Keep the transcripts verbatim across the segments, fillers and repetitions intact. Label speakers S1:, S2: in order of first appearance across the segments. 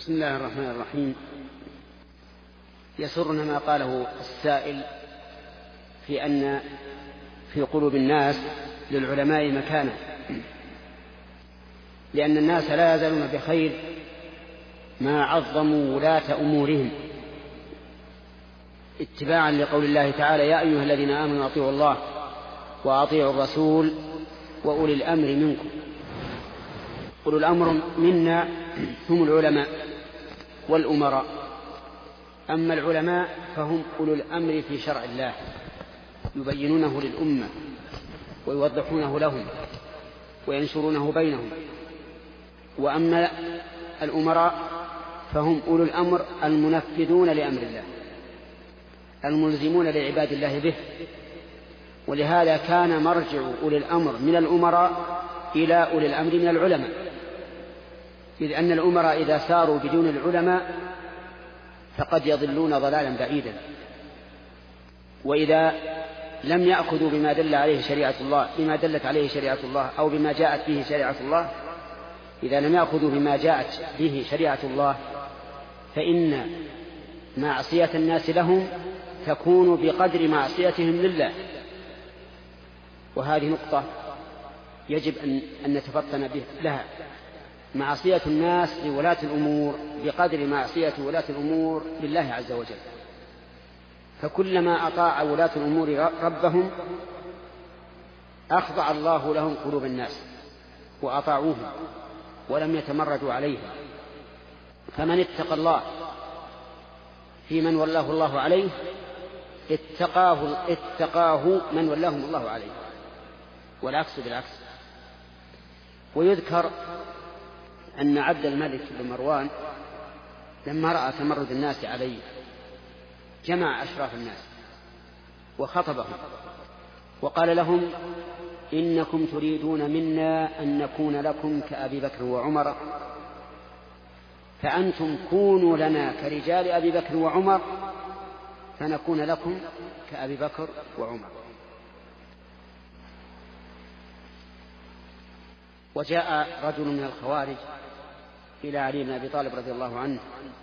S1: بسم الله الرحمن الرحيم. يسرنا ما قاله السائل في أن في قلوب الناس للعلماء مكانة، لأن الناس لا يزالون بخير ما عظموا ولاة أمورهم اتباعا لقول الله تعالى: يا أيها الذين آمنوا أطيعوا الله وأطيعوا الرسول وأولي الأمر منكم. أولو الأمر منا هم العلماء والأمراء، أما العلماء فهم أولو الأمر في شرع الله، يبينونه للأمة ويوضحونه لهم وينشرونه بينهم. وأما الأمراء فهم أولو الأمر المنفذون لأمر الله، الملزمون لعباد الله به. ولهذا كان مرجع أولي الأمر من الأمراء إلى أولي الأمر من العلماء، إذ أن الأمراء إذا ساروا بدون العلماء فقد يضلون ضلالا بعيدا، وإذا لم يأخذوا بما دل عليه شريعة الله بما دلت عليه شريعة الله أو بما جاءت به شريعة الله إذا لم يأخذوا بما جاءت به شريعة الله فإن معصية الناس لهم تكون بقدر معصيتهم لله. وهذه نقطة يجب أن نتفطن لها. معصية الناس لولاة الأمور بقدر معصية ولاة الأمور لله عز وجل. فكلما أطاع ولاة الأمور ربهم أخضع الله لهم قلوب الناس وأطاعوهم ولم يتمردوا عليهم. فمن اتقى الله في من ولاه الله عليه اتقاه, اتقاه من ولاهم الله عليه، والعكس بالعكس. ويذكر أن عبد الملك بن مروان لما رأى تمرد الناس عليه جمع أشراف الناس وخطبهم وقال لهم: إنكم تريدون منا أن نكون لكم كأبي بكر وعمر، فأنتم كونوا لنا كرجال أبي بكر وعمر فنكون لكم كأبي بكر وعمر. وجاء رجل من الخوارج إلى علي بن أبي طالب رضي الله عنه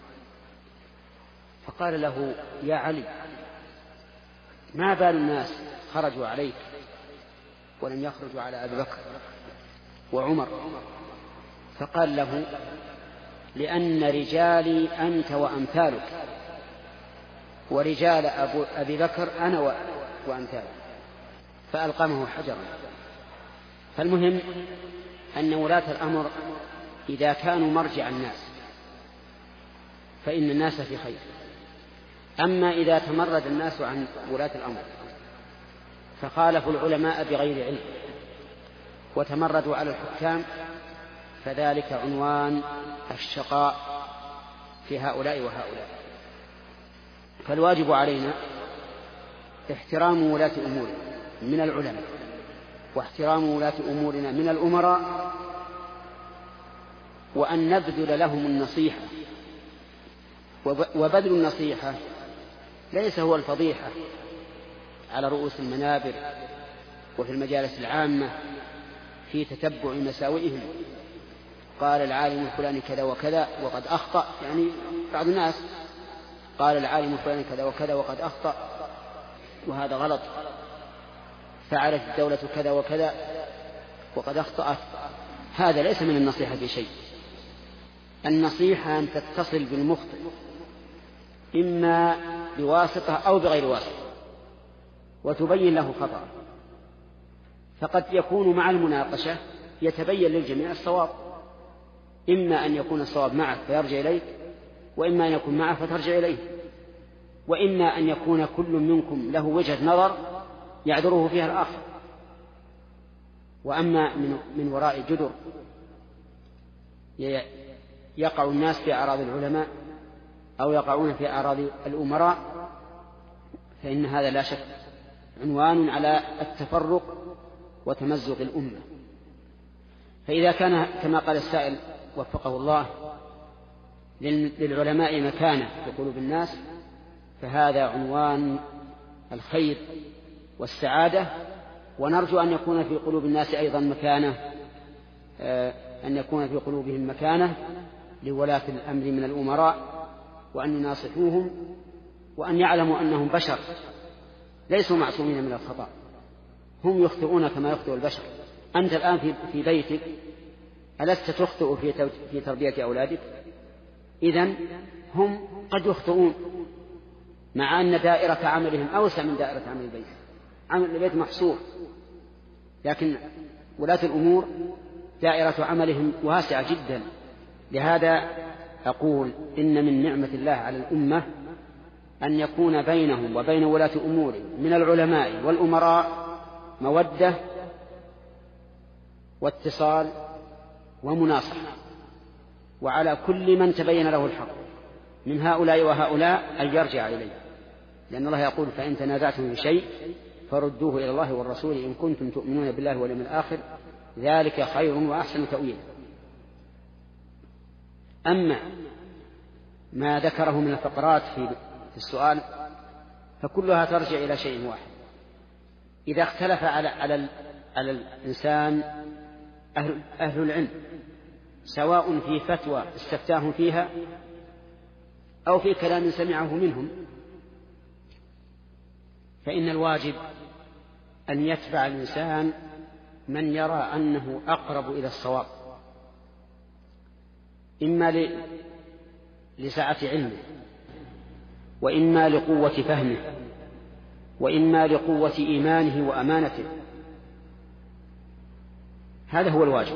S1: فقال له: يا علي، ما بال الناس خرجوا عليك ولم يخرجوا على أبي بكر وعمر؟ فقال له: لأن رجالي أنت وأمثالك، ورجال أبو أبي بكر أنا وأمثالك. فألقمه حجرا. فالمهم أن ولاة الأمر إذا كانوا مرجع الناس فإن الناس في خير. أما إذا تمرد الناس عن ولاة الأمر فخالفوا العلماء بغير علم وتمردوا على الحكام فذلك عنوان الشقاء في هؤلاء وهؤلاء. فالواجب علينا احترام ولاة أمورنا من العلماء واحترام ولاة أمورنا من الأمراء، وأن نبذل لهم النصيحة. وبذل النصيحة ليس هو الفضيحة على رؤوس المنابر وفي المجالس العامة في تتبع مساوئهم. قال العالم الفلاني كذا وكذا وقد أخطأ، يعني بعض الناس قال العالم الفلاني كذا وكذا وقد أخطأ وهذا غلط، فعلت الدولة كذا وكذا وقد أخطأت. هذا ليس من النصيحة بشيء. النصيحة أن تتصل بالمخطئ إما بواسطة أو بغير واسطة وتبين له خطأ. فقد يكون مع المناقشة يتبين للجميع الصواب، إما أن يكون الصواب معك فيرجع إليك، وإما أن يكون معه فترجع إليه، وإما أن يكون كل منكم له وجهة نظر يعذره فيها الآخر. وأما من وراء جدر يقع الناس في أعراض العلماء أو يقعون في أعراض الأمراء فإن هذا لا شك عنوان على التفرق وتمزق الأمة. فإذا كان كما قال السائل وفقه الله للعلماء مكانة في قلوب الناس فهذا عنوان الخير والسعادة. ونرجو أن يكون في قلوب الناس أيضا مكانة، أن يكون في قلوبهم مكانة لولاة الأمر من الأمراء وأن يناصحوهم وأن يعلموا أنهم بشر ليسوا معصومين من الخطأ، هم يخطئون كما يخطئ البشر. أنت الآن في بيتك ألست تخطئ في تربية أولادك؟ إذن هم قد يخطئون، مع أن دائرة عملهم أوسع من دائرة عمل البيت، عمل البيت محصور، لكن ولاة الأمور دائرة عملهم واسعة جدا. لهذا أقول إن من نعمة الله على الأمة أن يكون بينهم وبين ولاة أمورهم من العلماء والأمراء مودة واتصال ومناصحة، وعلى كل من تبين له الحق من هؤلاء وهؤلاء أن يرجع إليه، لأن الله يقول فإن تنازعتم في شيء فردوه إلى الله والرسول إن كنتم تؤمنون بالله واليوم الآخر ذلك خير وأحسن تأويلا. أما ما ذكره من الفقرات في السؤال فكلها ترجع إلى شيء واحد: إذا اختلف على على على الإنسان أهل, أهل العلم سواء في فتوى استفتاهم فيها أو في كلام سمعه منهم، فإن الواجب أن يتبع الإنسان من يرى أنه أقرب إلى الصواب، إما لسعة علمه وإما لقوة فهمه وإما لقوة إيمانه وأمانته. هذا هو الواجب.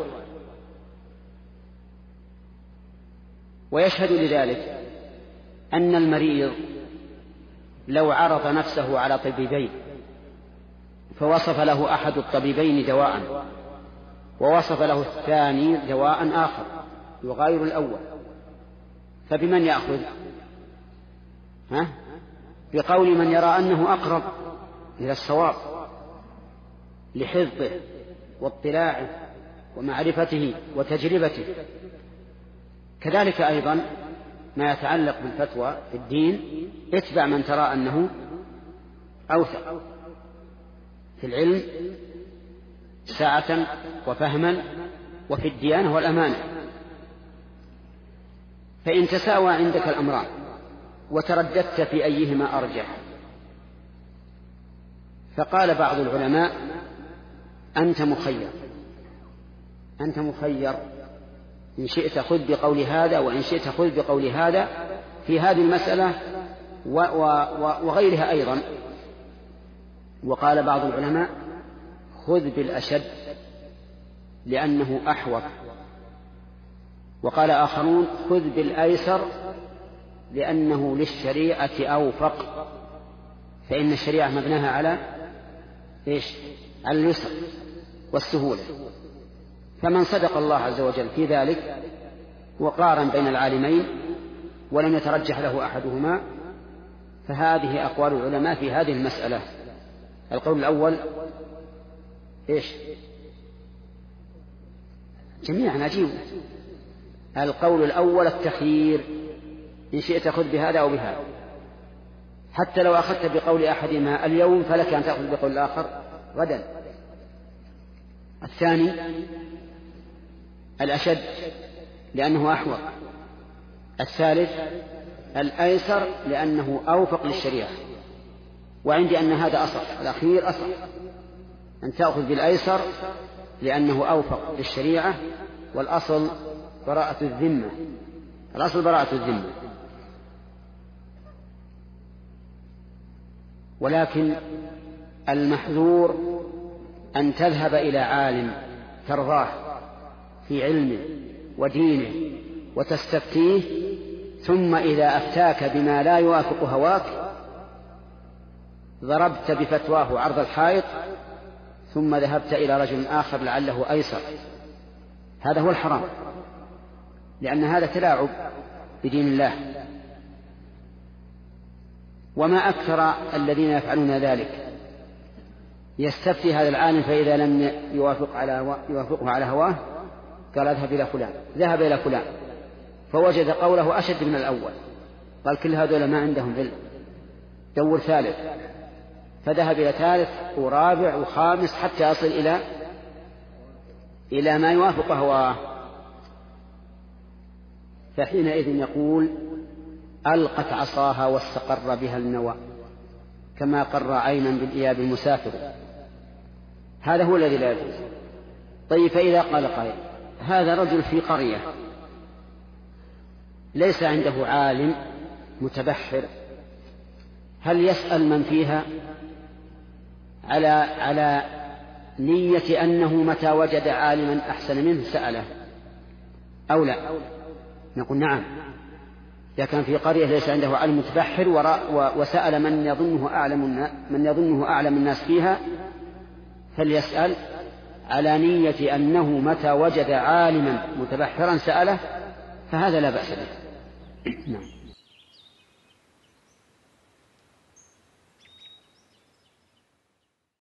S1: ويشهد لذلك أن المريض لو عرض نفسه على طبيبين فوصف له أحد الطبيبين دواء ووصف له الثاني دواء آخر يغاير الأول، فبمن يأخذ؟ ها؟ بقول من يرى أنه أقرب إلى الصواب لحفظه واطلاعه ومعرفته وتجربته. كذلك أيضا ما يتعلق بالفتوى في الدين اتبع من ترى أنه أوثق في العلم سعة وفهما وفي الديانة والأمانة. فإن تساوى عندك الأمران وترددت في أيهما أرجح، فقال بعض العلماء أنت مخير أنت مخير إن شئت خذ بقول هذا وإن شئت خذ بقول هذا في هذه المسألة وغيرها أيضا. وقال بعض العلماء خذ بالأشد لأنه أحوط، وقال آخرون خذ بالأيسر لأنه للشريعة أوفق، فإن الشريعة مبناها على إيش؟ على اليسر والسهولة. فمن صدق الله عز وجل في ذلك وقارن بين العالمين ولم يترجح له أحدهما فهذه أقوال العلماء في هذه المسألة. القول الأول إيش؟ جميعا أجيب. القول الأول التخيير، إن شئت خذ بهذا أو بهذا، حتى لو أخذت بقول أحدهما اليوم فلك أن تأخذ بقول الآخر غدا. الثاني الأشد لأنه أحوط. الثالث الأيسر لأنه أوفق للشريعة. وعندي أن هذا أصح، الأخير أصح، أن تأخذ بالأيسر لأنه أوفق للشريعة، والأصل براءة الذمة، الأصل براءة الذمة. ولكن المحذور أن تذهب إلى عالم ترضاه في علمه ودينه وتستفتيه، ثم إذا أفتاك بما لا يوافق هواك ضربت بفتواه عرض الحائط ثم ذهبت إلى رجل آخر لعله أيسر. هذا هو الحرام، لأن هذا تلاعب بدين الله. وما أكثر الذين يفعلون ذلك، يستفتي هذا العالم فإذا لم يوافق على يوافقه على هواه قال اذهب إلى فلان، ذهب إلى فلان فوجد قوله أشد من الأول، قال كل هذول ما عندهم علم، دور ثالث، فذهب إلى ثالث ورابع وخامس حتى يصل إلى إلى ما يوافق هواه. فحينئذ يقول ألقت عصاها واستقر بها النوى كما قر عينا بالإياب المسافر. هذا هو الذي لا يجوز. طيب فإذا قال قائل هذا رجل في قرية ليس عنده عالم متبحر، هل يسأل من فيها على على نية أنه متى وجد عالما أحسن منه سأله أو لا؟ نقول نعم، إذا كان في قرية ليس عنده عالم متبحر وسأل من يظنه أعلم من يظنه أعلم الناس فيها فليسأل على نية أنه متى وجد عالما متبحرا سأله، فهذا لا بأس به. نعم.